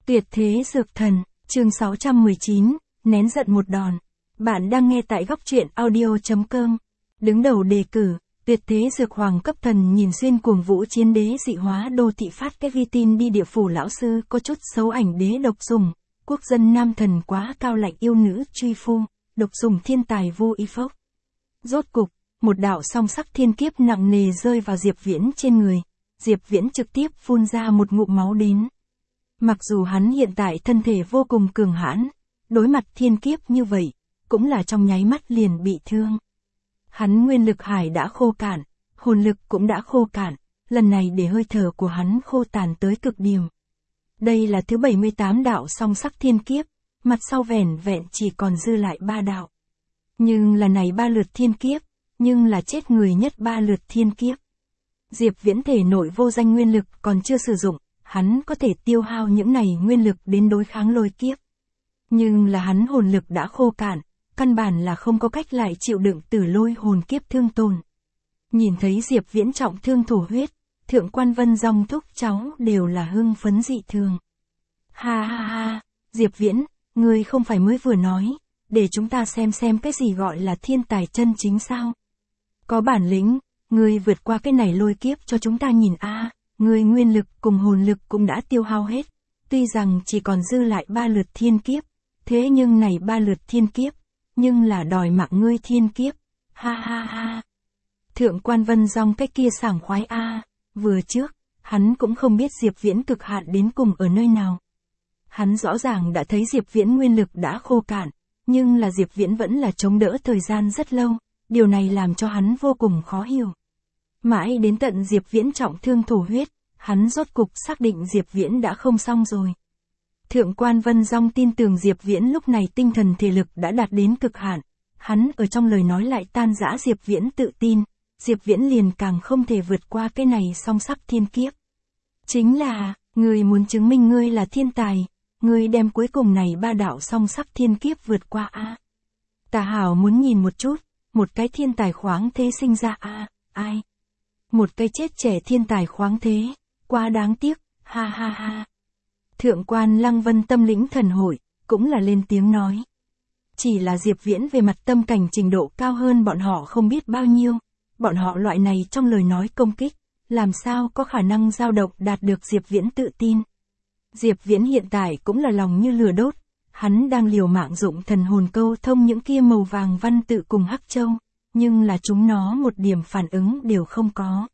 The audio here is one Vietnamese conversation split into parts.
Tuyệt thế dược thần, chương 619, nén giận một đòn. Bạn đang nghe tại góc truyện audio.com. Đứng đầu đề cử, tuyệt thế dược hoàng cấp thần nhìn xuyên cuồng vũ chiến đế dị hóa đô thị phát cái vi tin đi địa phủ lão sư có chút xấu ảnh đế độc dùng, quốc dân nam thần quá cao lạnh yêu nữ truy phu, độc dùng thiên tài vô y phốc. Rốt cục, một đạo song sắc thiên kiếp nặng nề rơi vào Diệp Viễn trên người, Diệp Viễn trực tiếp phun ra một ngụm máu đến. Mặc dù hắn hiện tại thân thể vô cùng cường hãn, đối mặt thiên kiếp như vậy, cũng là trong nháy mắt liền bị thương. Hắn nguyên lực hải đã khô cạn, hồn lực cũng đã khô cạn, lần này để hơi thở của hắn khô tàn tới cực điểm. Đây là thứ 78 đạo song sắc thiên kiếp, mặt sau vẻn vẹn chỉ còn dư lại 3 đạo. Nhưng là này 3 lượt thiên kiếp, nhưng là chết người nhất 3 lượt thiên kiếp. Diệp Viễn thể nội vô danh nguyên lực còn chưa sử dụng, hắn có thể tiêu hao những này nguyên lực đến đối kháng lôi kiếp. Nhưng là hắn hồn lực đã khô cạn, căn bản là không có cách lại chịu đựng tử lôi hồn kiếp thương tổn. Nhìn thấy Diệp Viễn trọng thương thổ huyết, Thượng Quan Vân Dòng thúc cháu đều là hưng phấn dị thường. Ha ha ha, Diệp Viễn, ngươi không phải mới vừa nói, để chúng ta xem cái gì gọi là thiên tài chân chính sao? Có bản lĩnh, ngươi vượt qua cái này lôi kiếp cho chúng ta nhìn a. Ngươi nguyên lực cùng hồn lực cũng đã tiêu hao hết, tuy rằng chỉ còn dư lại 3 lượt thiên kiếp, thế nhưng này 3 lượt thiên kiếp, nhưng là đòi mạng ngươi thiên kiếp, ha ha ha. Thượng Quan Vân Dòng cái kia sảng khoái a, vừa trước, hắn cũng không biết Diệp Viễn cực hạn đến cùng ở nơi nào. Hắn rõ ràng đã thấy Diệp Viễn nguyên lực đã khô cạn, nhưng là Diệp Viễn vẫn là chống đỡ thời gian rất lâu, điều này làm cho hắn vô cùng khó hiểu. Mãi đến tận Diệp Viễn trọng thương thổ huyết, hắn rốt cục xác định Diệp Viễn đã không xong rồi. Thượng Quan Vân Dòng tin tưởng Diệp Viễn lúc này tinh thần thể lực đã đạt đến cực hạn, hắn ở trong lời nói lại tan rã Diệp Viễn tự tin, Diệp Viễn liền càng không thể vượt qua cái này song sắc thiên kiếp. Chính là, ngươi muốn chứng minh ngươi là thiên tài, ngươi đem cuối cùng này 3 đạo song sắc thiên kiếp vượt qua a. Tà Hảo muốn nhìn một chút, một cái thiên tài khoáng thế sinh ra a, ai? Một cái chết trẻ thiên tài khoáng thế, quá đáng tiếc, ha ha ha. Thượng Quan Lăng Vân tâm lĩnh thần hội, cũng là lên tiếng nói. Chỉ là Diệp Viễn về mặt tâm cảnh trình độ cao hơn bọn họ không biết bao nhiêu, bọn họ loại này trong lời nói công kích, làm sao có khả năng dao động đạt được Diệp Viễn tự tin. Diệp Viễn hiện tại cũng là lòng như lửa đốt, hắn đang liều mạng dụng thần hồn câu thông những kia màu vàng văn tự cùng hắc châu, nhưng là chúng nó một điểm phản ứng đều không có.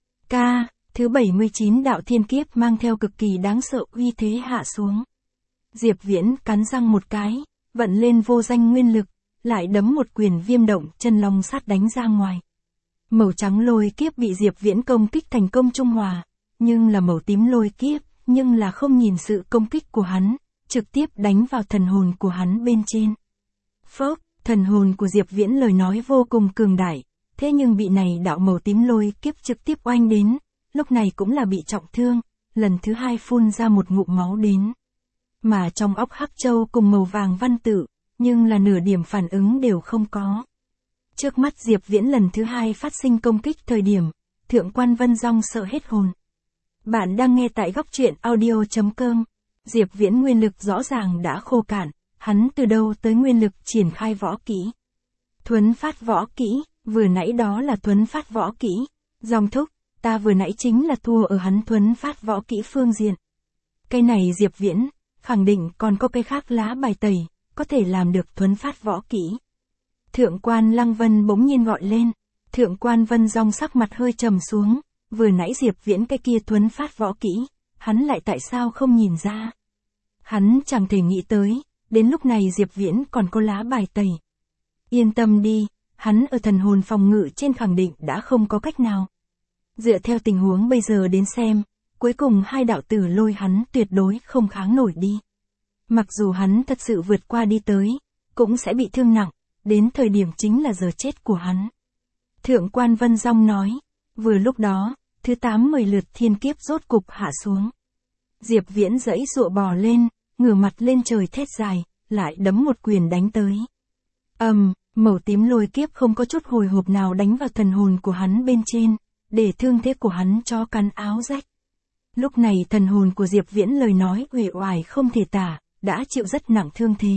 Thứ 79 đạo thiên kiếp mang theo cực kỳ đáng sợ uy thế hạ xuống. Diệp Viễn cắn răng một cái, vận lên vô danh nguyên lực, lại đấm một quyền viêm động chân long sát đánh ra ngoài. Màu trắng lôi kiếp bị Diệp Viễn công kích thành công trung hòa, nhưng là màu tím lôi kiếp, nhưng là không nhìn sự công kích của hắn, trực tiếp đánh vào thần hồn của hắn bên trên. Phốc, thần hồn của Diệp Viễn lời nói vô cùng cường đại, thế nhưng bị này đạo màu tím lôi kiếp trực tiếp oanh đến, lúc này cũng là bị trọng thương, lần thứ 2 phun ra một ngụm máu đến. Mà trong óc hắc châu cùng màu vàng văn tự, nhưng là nửa điểm phản ứng đều không có. Trước mắt Diệp Viễn lần thứ 2 phát sinh công kích thời điểm, Thượng Quan Vân Dòng sợ hết hồn. Bạn đang nghe tại góc truyện audio.com. Diệp Viễn nguyên lực rõ ràng đã khô cạn, hắn từ đâu tới nguyên lực triển khai võ kỹ. Thuấn phát võ kỹ, vừa nãy đó là thuấn phát võ kỹ. Dòng thúc, ta vừa nãy chính là thua ở hắn thuấn phát võ kỹ phương diện. Cái này Diệp Viễn, khẳng định còn có cái khác lá bài tẩy, có thể làm được thuấn phát võ kỹ. Thượng Quan Lăng Vân bỗng nhiên gọi lên, Thượng Quan Vân Dòng sắc mặt hơi trầm xuống, vừa nãy Diệp Viễn cái kia thuấn phát võ kỹ, hắn lại tại sao không nhìn ra. Hắn chẳng thể nghĩ tới, đến lúc này Diệp Viễn còn có lá bài tẩy. Yên tâm đi, hắn ở thần hồn phòng ngự trên khẳng định đã không có cách nào. Dựa theo tình huống bây giờ đến xem, cuối cùng 2 đạo tử lôi hắn tuyệt đối không kháng nổi đi. Mặc dù hắn thật sự vượt qua đi tới, cũng sẽ bị thương nặng, đến thời điểm chính là giờ chết của hắn. Thượng Quan Vân Dòng nói, vừa lúc đó, thứ 80 lượt thiên kiếp rốt cục hạ xuống. Diệp Viễn giãy giụa bò lên, ngửa mặt lên trời thét dài, lại đấm một quyền đánh tới. Màu tím lôi kiếp không có chút hồi hộp nào đánh vào thần hồn của hắn bên trên, để thương thế của hắn cho cắn áo rách. Lúc này thần hồn của Diệp Viễn lời nói uể oải không thể tả, đã chịu rất nặng thương thế.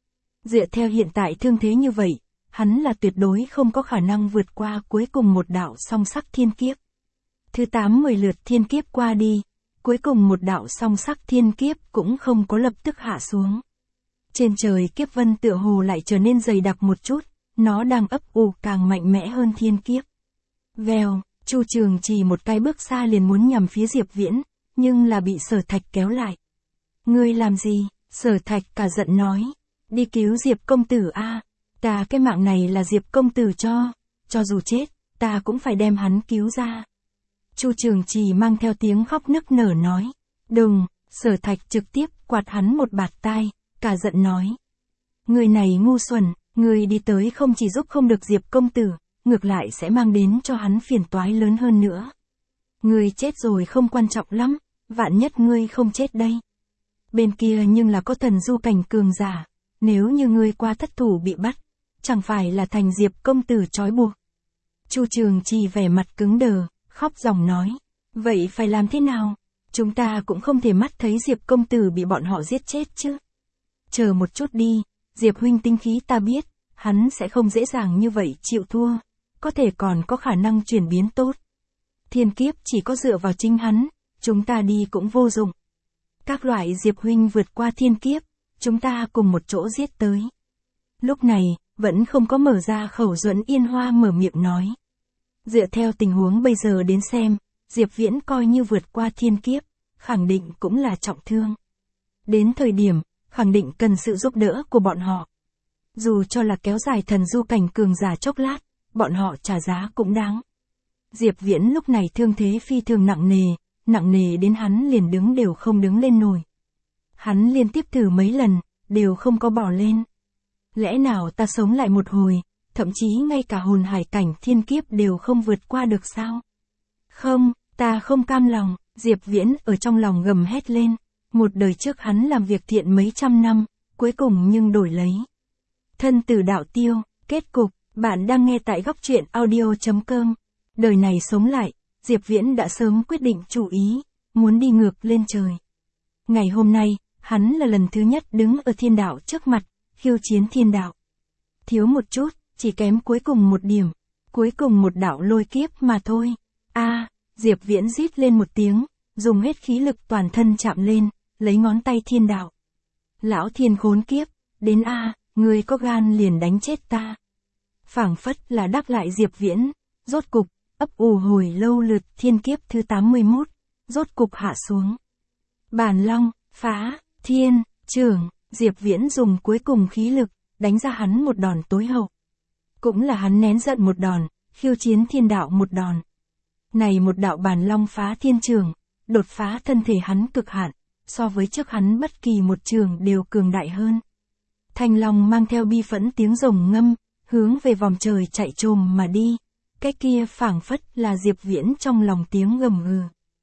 Dựa theo hiện tại thương thế như vậy, hắn là tuyệt đối không có khả năng vượt qua cuối cùng một đạo song sắc thiên kiếp. Thứ 8-10 lượt thiên kiếp qua đi, cuối cùng một đạo song sắc thiên kiếp cũng không có lập tức hạ xuống. Trên trời kiếp vân tựa hồ lại trở nên dày đặc một chút, nó đang ấp ủ càng mạnh mẽ hơn thiên kiếp. Vèo, Chu Trường chỉ một cái bước xa liền muốn nhằm phía Diệp Viễn, nhưng là bị Sở Thạch kéo lại. Ngươi làm gì? Sở Thạch cả giận nói. Đi cứu Diệp công tử a, ta cái mạng này là Diệp công tử cho dù chết, ta cũng phải đem hắn cứu ra. Chu Trường Trì mang theo tiếng khóc nức nở nói. Đừng, Sở Thạch trực tiếp quạt hắn một bạt tai, cả giận nói. Người này ngu xuẩn, người đi tới không chỉ giúp không được Diệp công tử, ngược lại sẽ mang đến cho hắn phiền toái lớn hơn nữa. Người chết rồi không quan trọng lắm, vạn nhất ngươi không chết đây. Bên kia nhưng là có thần du cảnh cường giả, nếu như ngươi qua thất thủ bị bắt, chẳng phải là thành Diệp công tử trói buộc. Chu Trường Trì vẻ mặt cứng đờ, khóc ròng nói. Vậy phải làm thế nào? Chúng ta cũng không thể mắt thấy Diệp công tử bị bọn họ giết chết chứ. Chờ một chút đi, Diệp huynh tinh khí ta biết, hắn sẽ không dễ dàng như vậy chịu thua, có thể còn có khả năng chuyển biến tốt. Thiên kiếp chỉ có dựa vào chính hắn, chúng ta đi cũng vô dụng. Các loại Diệp huynh vượt qua thiên kiếp, chúng ta cùng một chỗ giết tới. Lúc này, vẫn không có mở ra khẩu Duẫn Yên Hoa mở miệng nói. Dựa theo tình huống bây giờ đến xem, Diệp Viễn coi như vượt qua thiên kiếp, khẳng định cũng là trọng thương. Đến thời điểm, khẳng định cần sự giúp đỡ của bọn họ. Dù cho là kéo dài thần du cảnh cường giả chốc lát, bọn họ trả giá cũng đáng. Diệp Viễn lúc này thương thế phi thường nặng nề đến hắn liền đứng đều không đứng lên nổi. Hắn liên tiếp thử mấy lần, đều không có bỏ lên. Lẽ nào ta sống lại một hồi, thậm chí ngay cả hồn hải cảnh thiên kiếp đều không vượt qua được sao? Không, ta không cam lòng, Diệp Viễn ở trong lòng gầm hét lên. Một đời trước hắn làm việc thiện mấy trăm năm, cuối cùng nhưng đổi lấy thân tử đạo tiêu. Kết cục, bạn đang nghe tại góc truyện audio.com. Đời này sống lại, Diệp Viễn đã sớm quyết định chủ ý, muốn đi ngược lên trời. Ngày hôm nay, hắn là lần thứ nhất đứng ở thiên đạo trước mặt, khiêu chiến thiên đạo. Thiếu một chút, chỉ kém cuối cùng một điểm, cuối cùng một đạo lôi kiếp mà thôi. Diệp Viễn rít lên một tiếng, dùng hết khí lực toàn thân chạm lên, lấy ngón tay thiên đạo. Lão thiên khốn kiếp, đến ngươi có gan liền đánh chết ta. Phảng phất là đáp lại Diệp Viễn, rốt cục, ấp ủ hồi lâu lượt thiên kiếp thứ 81, rốt cục hạ xuống. Bản Long, phá, thiên, trưởng, Diệp Viễn dùng cuối cùng khí lực, đánh ra hắn một đòn tối hậu. Cũng là hắn nén giận một đòn, khiêu chiến thiên đạo một đòn. Này một đạo Bản Long phá thiên trường, đột phá thân thể hắn cực hạn, so với trước hắn bất kỳ một trường đều cường đại hơn. Thanh Long mang theo bi phẫn tiếng rồng ngâm, hướng về vòng trời chạy trồm mà đi. Cái kia phảng phất là Diệp Viễn trong lòng tiếng gầm gừ.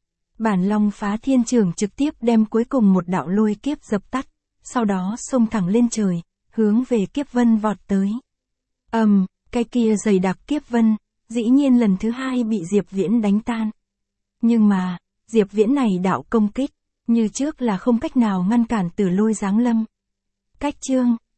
Bản Long phá thiên trường trực tiếp đem cuối cùng một đạo lôi kiếp dập tắt, sau đó xông thẳng lên trời, hướng về kiếp vân vọt tới. Cái kia dày đặc kiếp vân, dĩ nhiên lần thứ hai bị Diệp Viễn đánh tan. Nhưng mà, Diệp Viễn này đạo công kích, như trước là không cách nào ngăn cản Tử Lôi giáng lâm. Cách chương